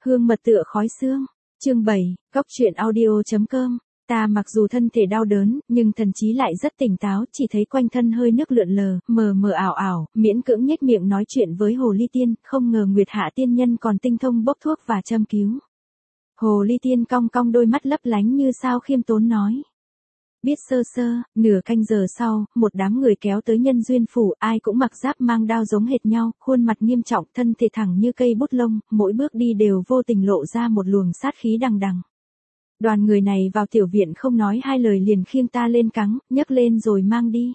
Hương mật tựa khói xương. Chương 7, Góc truyện audio.com. Ta mặc dù thân thể đau đớn, nhưng thần trí lại rất tỉnh táo, chỉ thấy quanh thân hơi nước lượn lờ, mờ mờ ảo ảo, miễn cưỡng nhếch miệng nói chuyện với Hồ Ly Tiên, không ngờ Nguyệt Hạ tiên nhân còn tinh thông bốc thuốc và châm cứu. Hồ Ly Tiên cong cong đôi mắt lấp lánh như sao khiêm tốn nói. Biết sơ sơ. Nửa canh giờ sau, một đám người kéo tới Nhân Duyên phủ, ai cũng mặc giáp mang đao giống hệt nhau, khuôn mặt nghiêm trọng, thân thể thẳng như cây bút lông, mỗi bước đi đều vô tình lộ ra một luồng sát khí đằng đằng. Đoàn người này vào tiểu viện không nói hai lời liền khiêng ta lên cáng, nhấc lên rồi mang đi.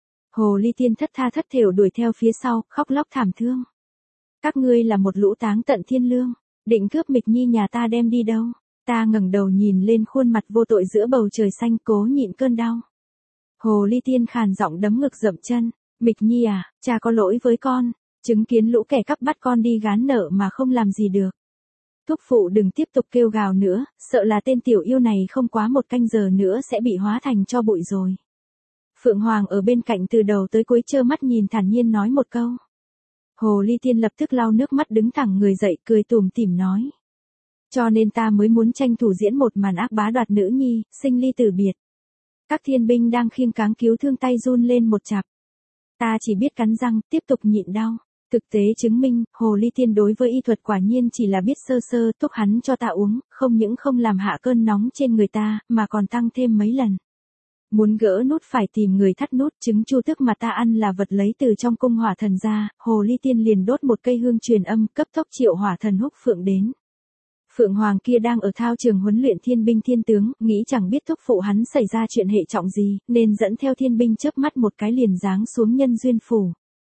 Hồ Ly Tiên thất tha thất thểu đuổi theo phía sau, khóc lóc thảm thương. Các ngươi là một lũ táng tận thiên lương, định cướp Mịch Nhi nhà ta đem đi đâu? Ta ngẩng đầu nhìn lên khuôn mặt vô tội giữa bầu trời xanh, cố nhịn cơn đau. Hồ Ly Tiên khàn giọng đấm ngực dậm chân. Mịch Nhi à, cha có lỗi với con, chứng kiến lũ kẻ cắp bắt con đi gán nợ mà không làm gì được. Thúc phụ đừng tiếp tục kêu gào nữa, sợ là tên tiểu yêu này không quá một canh giờ nữa sẽ bị hóa thành tro bụi rồi. Phượng Hoàng ở bên cạnh từ đầu tới cuối trơ mắt nhìn thản nhiên nói một câu. Hồ Ly Tiên lập tức lau nước mắt đứng thẳng người dậy cười tủm tỉm nói. Cho nên ta mới muốn tranh thủ diễn một màn ác bá đoạt nữ nhi, sinh ly tử biệt. Các thiên binh đang khiêng cáng cứu thương tay run lên một chặp. Ta chỉ biết cắn răng, tiếp tục nhịn đau. Thực tế chứng minh, Hồ Ly Tiên đối với y thuật quả nhiên chỉ là biết sơ sơ, thuốc hắn cho ta uống, không những không làm hạ cơn nóng trên người ta, mà còn tăng thêm mấy lần. Muốn gỡ nút phải tìm người thắt nút, trứng chu tước mà ta ăn là vật lấy từ trong cung hỏa thần ra, Hồ Ly Tiên liền đốt một cây hương truyền âm, cấp tốc triệu hỏa thần Húc Phượng đến. Phượng Hoàng kia đang ở thao trường huấn luyện thiên binh thiên tướng, nghĩ chẳng biết thúc phụ hắn xảy ra chuyện hệ trọng gì, nên dẫn theo thiên binh chớp mắt một cái liền giáng xuống Nhân Duyên phủ.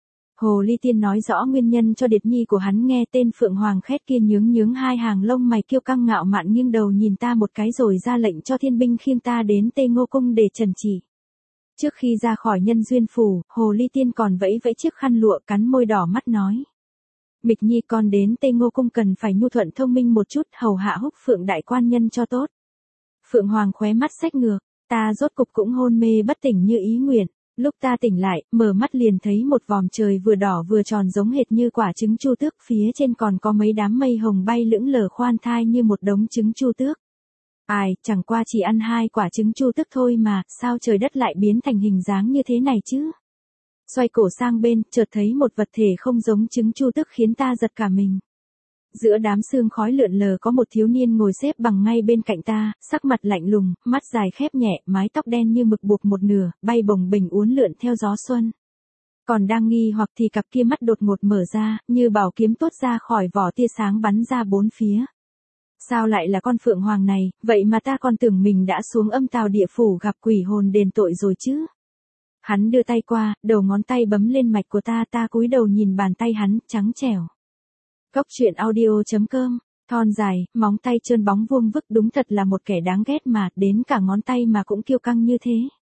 Hồ Ly Tiên nói rõ nguyên nhân cho Điệt Nhi của hắn nghe, tên Phượng Hoàng khét kia nhướng nhướng hai hàng lông mày kiêu căng ngạo mạn nghiêng đầu nhìn ta một cái rồi ra lệnh cho thiên binh khiêng ta đến Tê Ngô Cung để trần chỉ. Trước khi ra khỏi Nhân Duyên phủ, Hồ Ly Tiên còn vẫy vẫy chiếc khăn lụa, cắn môi đỏ mắt nói. Mịch Nhi con đến Tê Ngô Cung cần phải nhu thuận thông minh một chút, hầu hạ Húc Phượng đại quan nhân cho tốt. Phượng Hoàng khóe mắt xách ngược, ta rốt cục cũng hôn mê bất tỉnh như ý nguyện. Lúc ta tỉnh lại, mở mắt liền thấy một vòm trời vừa đỏ vừa tròn giống hệt như quả trứng chu tước, phía trên còn có mấy đám mây hồng bay lững lờ khoan thai như một đống trứng chu tước. Ai, chẳng qua chỉ ăn 2 quả trứng chu tước thôi mà, sao trời đất lại biến thành hình dáng như thế này chứ? Xoay cổ sang bên, chợt thấy một vật thể không giống trứng chu tước khiến ta giật cả mình. Giữa đám sương khói lượn lờ có một thiếu niên ngồi xếp bằng ngay bên cạnh ta, sắc mặt lạnh lùng, mắt dài khép nhẹ, mái tóc đen như mực buộc một nửa, bay bồng bềnh uốn lượn theo gió xuân. Còn đang nghi hoặc thì cặp kia mắt đột ngột mở ra, như bảo kiếm tuốt ra khỏi vỏ, tia sáng bắn ra bốn phía. Sao lại là con Phượng Hoàng này, vậy mà ta còn tưởng mình đã xuống âm tào địa phủ gặp quỷ hồn đền tội rồi chứ. Hắn đưa tay qua, đầu ngón tay bấm lên mạch của ta cúi đầu nhìn bàn tay hắn, trắng trẻo. Góc truyện audio.com, thon dài, móng tay trơn bóng vuông vức, đúng thật là một kẻ đáng ghét mà, đến cả ngón tay mà cũng kiêu căng như thế.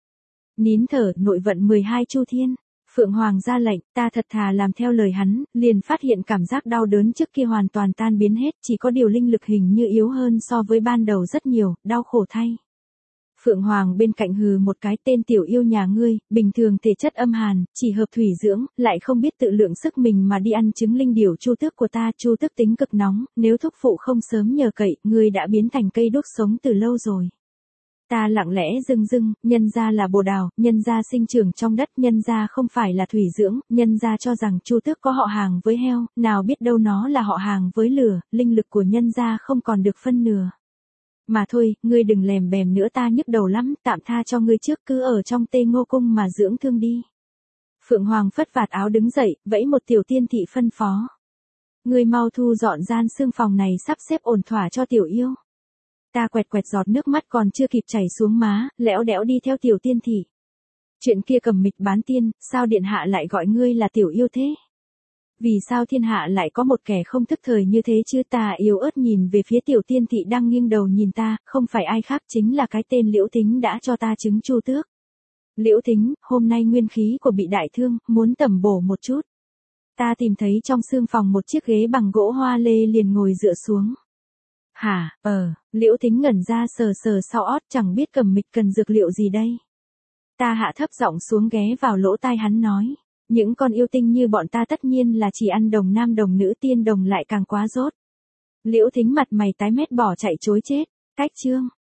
Nín thở, nội vận 12 chu thiên. Phượng Hoàng ra lệnh, ta thật thà làm theo lời hắn, liền phát hiện cảm giác đau đớn trước kia hoàn toàn tan biến hết, chỉ có điều linh lực hình như yếu hơn so với ban đầu rất nhiều, đau khổ thay. Phượng Hoàng bên cạnh hừ một cái, tên tiểu yêu nhà ngươi, bình thường thể chất âm hàn, chỉ hợp thủy dưỡng, lại không biết tự lượng sức mình mà đi ăn trứng linh điểu chu tước của ta, chu tước tính cực nóng, nếu thúc phụ không sớm nhờ cậy, ngươi đã biến thành cây đốt sống từ lâu rồi. Ta lặng lẽ dưng dưng, nhân ra là bồ đào, nhân ra sinh trưởng trong đất, nhân ra không phải là thủy dưỡng, nhân ra cho rằng chu tước có họ hàng với heo, nào biết đâu nó là họ hàng với lửa, linh lực của nhân ra không còn được phân nửa. Mà thôi, ngươi đừng lèm bèm nữa, ta nhức đầu lắm, tạm tha cho ngươi trước, cứ ở trong Tê Ngô Cung mà dưỡng thương đi. Phượng Hoàng phất vạt áo đứng dậy, vẫy một tiểu tiên thị phân phó. Ngươi mau thu dọn gian xương phòng này, sắp xếp ổn thỏa cho tiểu yêu. Ta quẹt quẹt giọt nước mắt còn chưa kịp chảy xuống má, lẽo đẽo đi theo tiểu tiên thị. Chuyện kia Cầm Mịch bán tiên, sao điện hạ lại gọi ngươi là tiểu yêu thế? Vì sao thiên hạ lại có một kẻ không thức thời như thế chứ? Ta yếu ớt nhìn về phía tiểu tiên thị đang nghiêng đầu nhìn ta, không phải ai khác chính là cái tên Liễu Thính đã cho ta trứng chu tước. Liễu Thính, hôm nay nguyên khí của bị đại thương, muốn tẩm bổ một chút. Ta tìm thấy trong xương phòng một chiếc ghế bằng gỗ hoa lê liền ngồi dựa xuống. Hả, Liễu Thính ngẩn ra sờ sờ sau ót, chẳng biết Cầm Mịch cần dược liệu gì đây. Ta hạ thấp giọng xuống ghé vào lỗ tai hắn nói. Những con yêu tinh như bọn ta tất nhiên là chỉ ăn đồng nam đồng nữ, tiên đồng lại càng quá dốt. Liễu Thính mặt mày tái mét bỏ chạy chối chết. Cách chương.